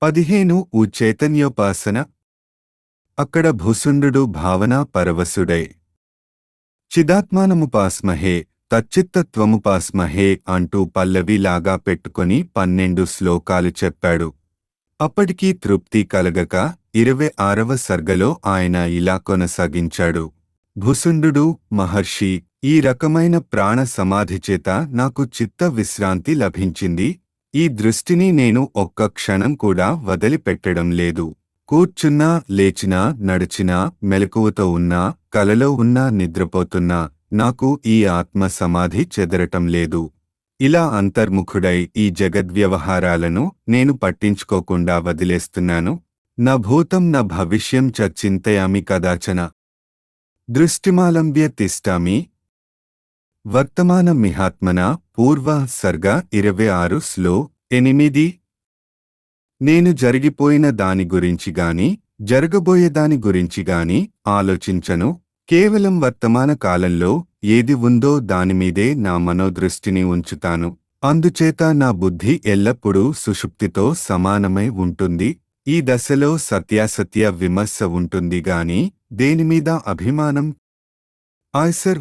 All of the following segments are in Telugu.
15 చైతన్యోపాసన. అక్కడ భూసుండు భావనా పరవశుడై చిదాత్మానముపాస్మహే తచ్చిత్తత్వముపాస్మహే అంటూ పల్లవిలాగా పెట్టుకొని 12 శ్లోకాలు చెప్పాడు. అప్పటికీ తృప్తి కలగక 26వ సర్గలో ఆయన ఇలా కొనసాగించాడు. భూసుండు మహర్షి, ఈ రకమైన ప్రాణ సమాధిచేత నాకు చిత్త విశ్రాంతి లభించింది. ఈ దృష్టిని నేను ఒక్క క్షణం కూడా వదిలిపెట్టడం లేదు. కూర్చున్నా, లేచినా, నడిచినా, మెలకువతో ఉన్నా, కలలో ఉన్నా, నిద్రపోతున్నా నాకు ఈ ఆత్మ సమాధి చెదరటం లేదు. ఇలా అంతర్ముఖుడై ఈ జగద్వ్యవహారాలను నేను పట్టించుకోకుండా వదిలేస్తున్నాను. న భూతం న భవిష్యం చ చింతయామి కదాచన. దృష్టిమాలంబ్య తిష్టామి. వర్తమానమిహాత్మన. పూర్వ సర్గ 26 శ్లో 8. నేను జరిగిపోయిన దాని గురించి గాని, జరగబోయే దాని గురించి గాని ఆలోచించను. కేవలం వర్తమాన కాలంలో ఏది ఉందో దానిమీదే నా మనోదృష్టిని ఉంచుతాను. అందుచేత నా బుద్ధి ఎల్లప్పుడూ సుషుప్తితో సమానమై ఉంటుంది. ఈ దశలో సత్యాసత్య విమర్శ ఉంటుంది గాని దేనిమీద అభిమానం ఆయ్సర్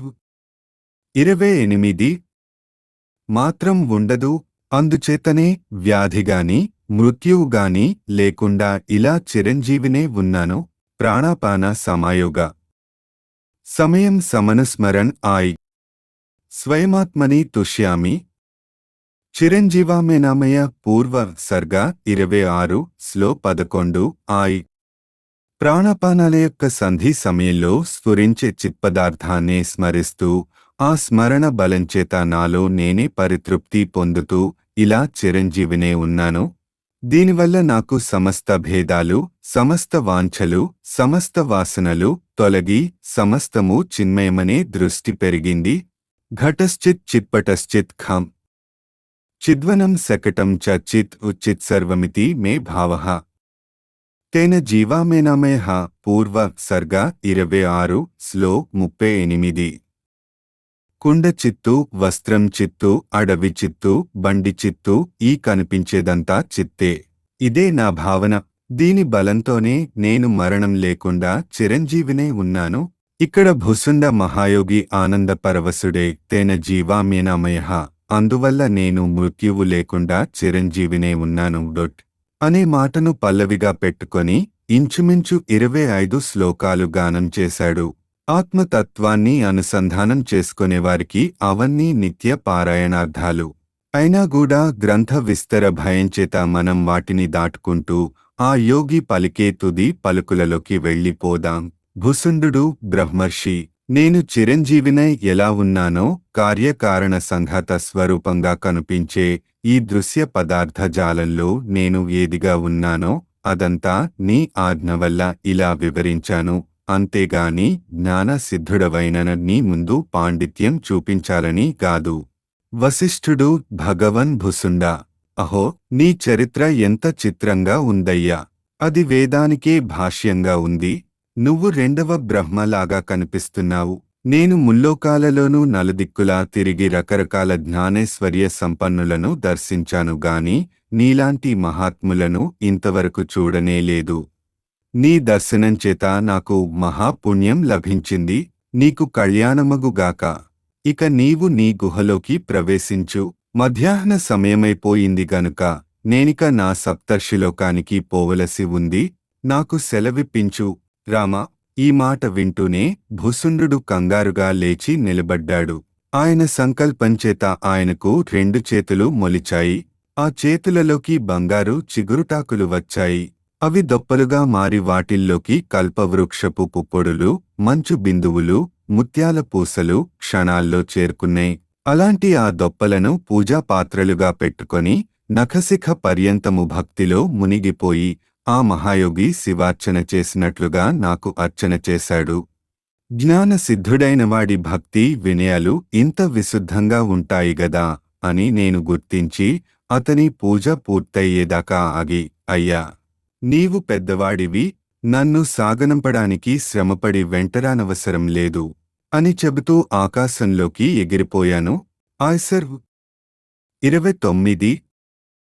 28 మాత్రం ఉండదు. అందుచేతనే వ్యాధిగాని మృత్యువుగాని లేకుండా ఇలా చిరంజీవినే ఉన్నాను. ప్రాణాపాన సమాయోగ సమయం సమనుస్మరణ్ ఆయ్ స్వయమాత్మని తుష్యామి. చిరంజీవామేనామయ. పూర్వ సర్గ 26 శ్లో 11 ఆయ్. ప్రాణాపానాల యొక్క సంధి సమయంలో స్ఫురించే చిత్పదార్థాన్నే స్మరిస్తూ ఆ స్మరణ బలంచేత నాలో నేనే పరితృప్తి పొందుతూ ఇలా చిరంజీవినే ఉన్నాను. దీనివల్ల నాకు సమస్త భేదాలు, సమస్త వాంఛలు, సమస్త వాసనలు తొలగి సమస్తము చిన్మయమనే దృష్టి పెరిగింది. ఘటశ్చిత్ చిత్పటశ్చిత్ ఖం చిద్వనం శకటం చ చిత్ ఉచిత్ సర్వమితి మే భావః. తేన జీవామేనామయః. పూర్వ సర్గ 26 శ్లో 38. కుండ చిత్తు, వస్త్రం చిత్తు, అడవి చిత్తు, బండి చిత్తు, ఈ కనిపించేదంతా చిత్తే. ఇదే నా భావన. దీని బలంతోనే నేను మరణం లేకుండా చిరంజీవినే ఉన్నాను. ఇక్కడ భుసుండ మహాయోగి ఆనంద పరవశుడే. తేన జీవామ్యేనామయః. అందువల్ల నేను మృత్యువు లేకుండా చిరంజీవినే ఉన్నాను. అనే మాటను పల్లవిగా పెట్టుకొని ఇంచుమించు 25 శ్లోకాలు గానం చేశాడు. ఆత్మతత్వాన్ని అనుసంధానం చేసుకునేవారికి అవన్నీ నిత్య పారాయణార్థాలు. అయినా కూడా గ్రంథ విస్తర భయంచేత మనం వాటిని దాటుకుంటూ ఆ యోగి పలికే తుది పలుకులలోకి వెళ్ళిపోదాం. భుసుండు బ్రహ్మర్షి, నేను చిరంజీవినై ఎలా ఉన్నానో కార్యకారణ సంఘాత స్వరూపంగా కనిపించే ఈ దృశ్య పదార్థ జాలంలో నేను ఏదిగా ఉన్నానో అదంతా నీ ఆజ్ఞ వల్ల ఇలా వివరించాను. అంతేగాని జ్ఞాన సిద్ధుడవైన నీ ముందు పాండిత్యం చూపించాలని కాదు. వశిష్ఠుడు భగవన్ భుసుండా, అహో, నీ చరిత్ర ఎంత చిత్రంగా ఉందయ్యా. అది వేదానికే భాష్యంగా ఉంది. నువ్వు రెండవ బ్రహ్మలాగా కనిపిస్తున్నావు. నేను ముల్లోకాలలోనూ నలుదిక్కులా తిరిగి రకరకాల జ్ఞానేశ్వర్య సంపన్నులను దర్శించాను గాని నీలాంటి మహాత్ములను ఇంతవరకు చూడనే లేదు. నీ దర్శనంచేత నాకు మహాపుణ్యం లభించింది. నీకు కళ్యాణమగుగాక. ఇక నీవు నీ గుహలోకి ప్రవేశించు. మధ్యాహ్న సమయమైపోయింది గనుక నేనిక నా సప్తర్షిలోకానికి పోవలసి ఉంది. నాకు సెలవిప్పించు రామా. ఈ మాట వింటూనే భుసుండు కంగారుగా లేచి నిలబడ్డాడు. ఆయన సంకల్పంచేత ఆయనకు 2 చేతులు మొలిచాయి. ఆ చేతులలోకి బంగారు చిగురుటాకులు వచ్చాయి. అవి దొప్పలుగా మారి వాటిల్లోకి కల్పవృక్షపు పుప్పొడులు, మంచు బిందువులు, ముత్యాల పూసలు క్షణాల్లో చేరుకున్నాయి. అలాంటి ఆ దొప్పలను పూజాపాత్రలుగా పెట్టుకొని నఖశిఖ పర్యంతము భక్తిలో మునిగిపోయి ఆ మహాయోగి శివార్చన చేసినట్లుగా నాకు అర్చన చేశాడు. జ్ఞాన సిద్ధుడైనవాడి భక్తి వినయాలు ఇంత విశుద్ధంగా ఉంటాయి గదా అని నేను గుర్తించి అతని పూజ పూర్తయ్యేదాకా ఆగి, అయ్యా, నీవు పెద్దవాడివి, నన్ను సాగనంపడానికి శ్రమపడి వెంటరానవసరం లేదు అని చెబుతూ ఆకాశంలోకి ఎగిరిపోయాను. ఆయ్సర్ 29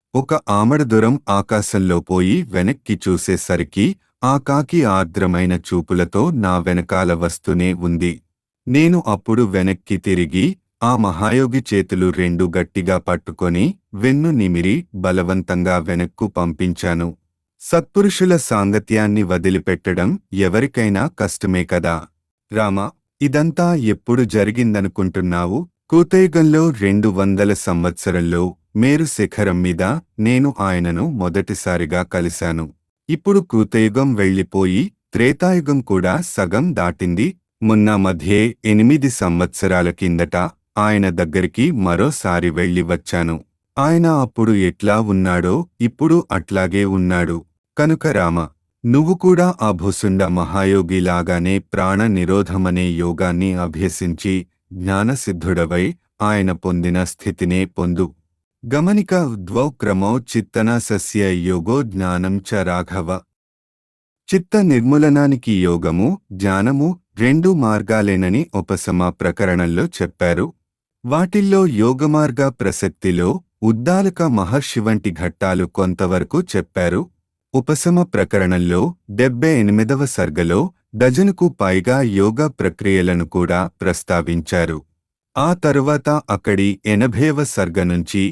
ఒక ఆమడ దూరం ఆకాశంలో పోయి వెనక్కి చూసేసరికి ఆ కాకి ఆర్ద్రమైన చూపులతో నా వెనకాల వస్తూనే ఉంది. నేను అప్పుడు వెనక్కి తిరిగి ఆ మహాయోగి చేతులు రెండు గట్టిగా పట్టుకొని వెన్ను నిమిరి బలవంతంగా వెనక్కు పంపించాను. సత్పురుషుల సాంగత్యాన్ని వదిలిపెట్టడం ఎవరికైనా కష్టమే కదా. రామా, ఇదంతా ఎప్పుడు జరిగిందనుకుంటున్నావు? కృతయుగంలో 200 సంవత్సరంలో మేరు శిఖరం మీద నేను ఆయనను మొదటిసారిగా కలిశాను. ఇప్పుడు కృతయుగం వెళ్ళిపోయి త్రేతాయుగం కూడా సగం దాటింది. మొన్న మధ్యే 8 సంవత్సరాల కిందట ఆయన దగ్గరికి మరోసారి వెళ్ళి వచ్చాను. ఆయన అప్పుడు ఎట్లా ఉన్నాడో ఇప్పుడు అట్లాగే ఉన్నాడు. కనుక రామ, నువ్వు కూడా ఆ భుసుండ మహాయోగిలాగానే ప్రాణ నిరోధమనే యోగాన్ని అభ్యసించి జ్ఞానసిద్ధుడవై ఆయన పొందిన స్థితినే పొందు. గమనిక ద్వౌ క్రమౌ చిత్తనాసస్య యోగో జ్ఞానం చ రాఘవ. చిత్త నిర్మూలనానికి యోగము, జ్ఞానము రెండు మార్గాలేనని ఉపశమ ప్రకరణంలో చెప్పారు. వాటిల్లో యోగమార్గ ప్రసక్తిలో ఉద్దాలక మహర్షి వంటి ఘట్టాలు కొంతవరకు చెప్పారు. ఉపశమ ప్రకరణంలో 78వ సర్గలో డజనుకు పైగా యోగ ప్రక్రియలను కూడా ప్రస్తావించారు. ఆ తరువాత అక్కడి 80వ సర్గ నుంచి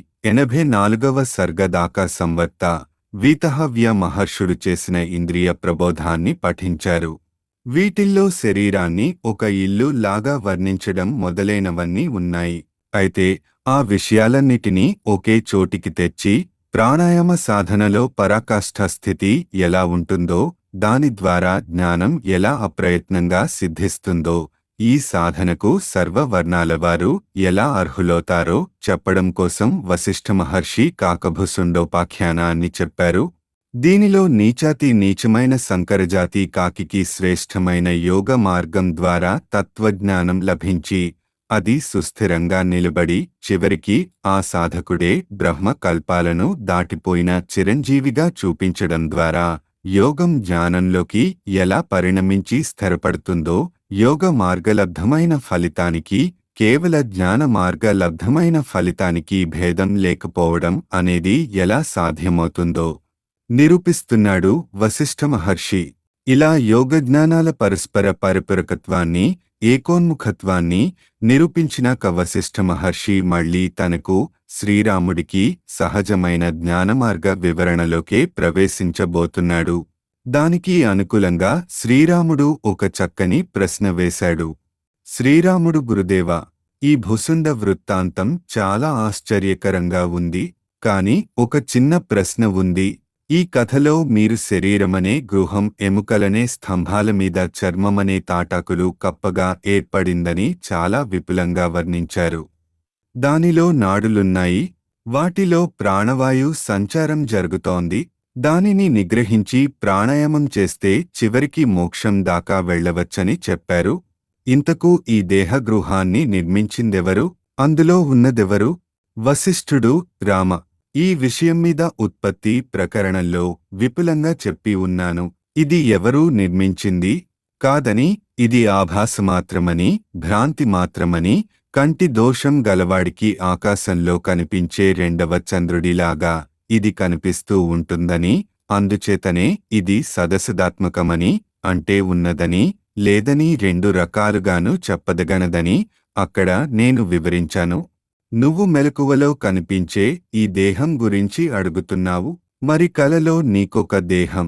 84వ సర్గ దాకా సంవర్త వీతహవ్య మహర్షుడు చేసిన ఇంద్రియ ప్రబోధాన్ని పఠించారు. వీటిల్లో శరీరాన్ని ఒక ఇల్లు లాగా వర్ణించడం మొదలైనవన్నీ ఉన్నాయి. అయితే ఆ విషయాలన్నిటినీ ఒకే చోటికి తెచ్చి ప్రాణాయామ సాధనలో పరాకాష్ఠ స్థితి ఎలా ఉంటుందో, దాని ద్వారా జ్ఞానం ఎలా అప్రయత్నంగా సిద్ధిస్తుందో, ఈ సాధనకు సర్వవర్ణాలవారు ఎలా అర్హులవుతారో చెప్పడం కోసం వశిష్ఠ మహర్షి కాకభుసుండోపాఖ్యానాన్ని చెప్పారు. దీనిలో నీచాతి నీచమైన సంకరజాతి కాకికి శ్రేష్టమైన యోగ మార్గం ద్వారా తత్వజ్ఞానం లభించి అది సుస్థిరంగా నిలబడి చివరికి ఆ సాధకుడే బ్రహ్మ కల్పాలను దాటిపోయిన చిరంజీవిగా చూపించడం ద్వారా యోగం జ్ఞానంలోకి ఎలా పరిణమించి స్థిరపడుతుందో, యోగ మార్గలబ్ధమైన ఫలితానికి కేవల జ్ఞాన మార్గలబ్ధమైన ఫలితానికి భేదం లేకపోవడం అనేది ఎలా సాధ్యమవుతుందో నిరూపిస్తున్నాడు వశిష్ఠ మహర్షి. ఇలా యోగజ్ఞానాల పరస్పర పరిపూరకత్వాన్ని, ఏకోన్ముఖత్వాన్ని నిరూపించినాక వశిష్ఠ మహర్షి మళ్లీ తనకు శ్రీరాముడికి సహజమైన జ్ఞానమార్గ వివరణలోకే ప్రవేశించబోతున్నాడు. దానికి అనుకూలంగా శ్రీరాముడు ఒక చక్కని ప్రశ్న వేశాడు. శ్రీరాముడు, గురుదేవా, ఈ భుసుండ వృత్తాంతం చాలా ఆశ్చర్యకరంగా ఉంది. కాని ఒక చిన్న ప్రశ్న ఉంది. ఈ కథలో మీరు శరీరమనే గృహం, ఎముకలనే స్తంభాల మీద చర్మమనే తాటాకులు కప్పగా ఏర్పడిందని చాలా విపులంగా వర్ణించారు. దానిలో నాడులున్నాయి. వాటిలో ప్రాణవాయు సంచారం జరుగుతోంది. దానిని నిగ్రహించి ప్రాణాయామం చేస్తే చివరికి మోక్షం దాకా వెళ్ళవచ్చని చెప్పారు. ఇంతకు ఈ దేహగృహాన్ని నిర్మించిందెవరు? అందులో ఉన్నదెవరు? వశిష్ఠుడు. రామ, ఈ విషయం మీద ఉత్పత్తి ప్రకరణంలో విపులంగా చెప్పి ఉన్నాను. ఇది ఎవరూ నిర్మించింది కాదని, ఇది ఆభాసమాత్రమని, భ్రాంతి మాత్రమని, కంటి దోషం గలవాడికి ఆకాశంలో కనిపించే రెండవ చంద్రుడిలాగా ఇది కనిపిస్తూ ఉంటుందని, అందుచేతనే ఇది సదసదాత్మకమని, అంటే ఉన్నదని లేదని రెండు రకాలుగాను చెప్పదగనదని అక్కడ నేను వివరించాను. నువ్వు మెలకువలో కనిపించే ఈ దేహం గురించి అడుగుతున్నావు. మరి కలలో నీకొక దేహం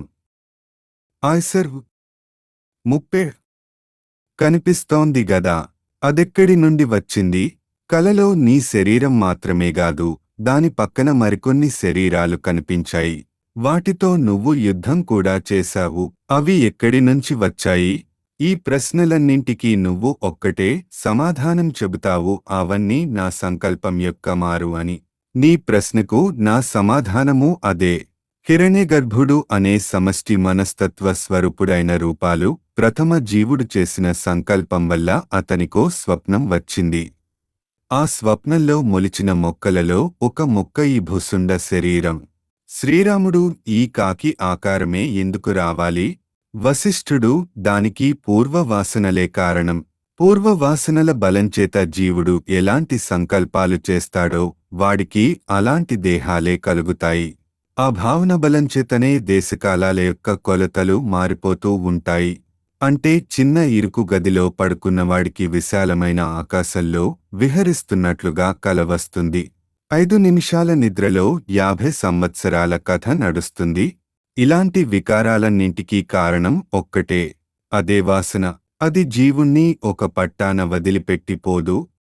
ఆయ్సర్ ముప్పే కనిపిస్తోంది గదా, అదెక్కడి నుండి వచ్చింది? కలలో నీ శరీరం మాత్రమేగాదు, దాని పక్కన మరికొన్ని శరీరాలు కనిపించాయి. వాటితో నువ్వు యుద్ధం కూడా చేశావు. అవి ఎక్కడి నుంచి వచ్చాయి? ఈ ప్రశ్నలన్నింటికీ నువ్వు ఒక్కటే సమాధానం చెబుతావు, అవన్నీ నా సంకల్పం యొక్క మారు అని. నీ ప్రశ్నకు నా సమాధానము అదే. హిరణ్యగర్భుడు అనే సమష్టి మనస్తత్వ స్వరూపుడైన రూపాలు ప్రథమ జీవుడు చేసిన సంకల్పం వల్ల అతనికో స్వప్నం వచ్చింది. ఆ స్వప్నంలో మొలిచిన మొక్కలలో ఒక మొక్క ఈ భుసుండ శరీరం. శ్రీరాముడు, ఈ కాకి ఆకారమే ఎందుకు రావాలి? వశిష్ఠుడు, దానికి పూర్వవాసనలే కారణం. పూర్వవాసనల బలంచేత జీవుడు ఎలాంటి సంకల్పాలు చేస్తాడో వాడికి అలాంటి దేహాలే కలుగుతాయి. ఆ భావన బలంచేతనే దేశకాలాల యొక్క కొలతలు మారిపోతూ ఉంటాయి. అంటే చిన్న ఇరుకు గదిలో పడుకున్నవాడికి విశాలమైన ఆకాశంలో విహరిస్తున్నట్లుగా కల వస్తుంది. 5 నిమిషాల నిద్రలో 50 సంవత్సరాల కథ నడుస్తుంది. ఇలాంటి వికారాలన్నింటికీ కారణం ఒక్కటే, అదే వాసన. అది జీవుణ్ణి ఒక పట్టాన వదిలిపెట్టిపోదు.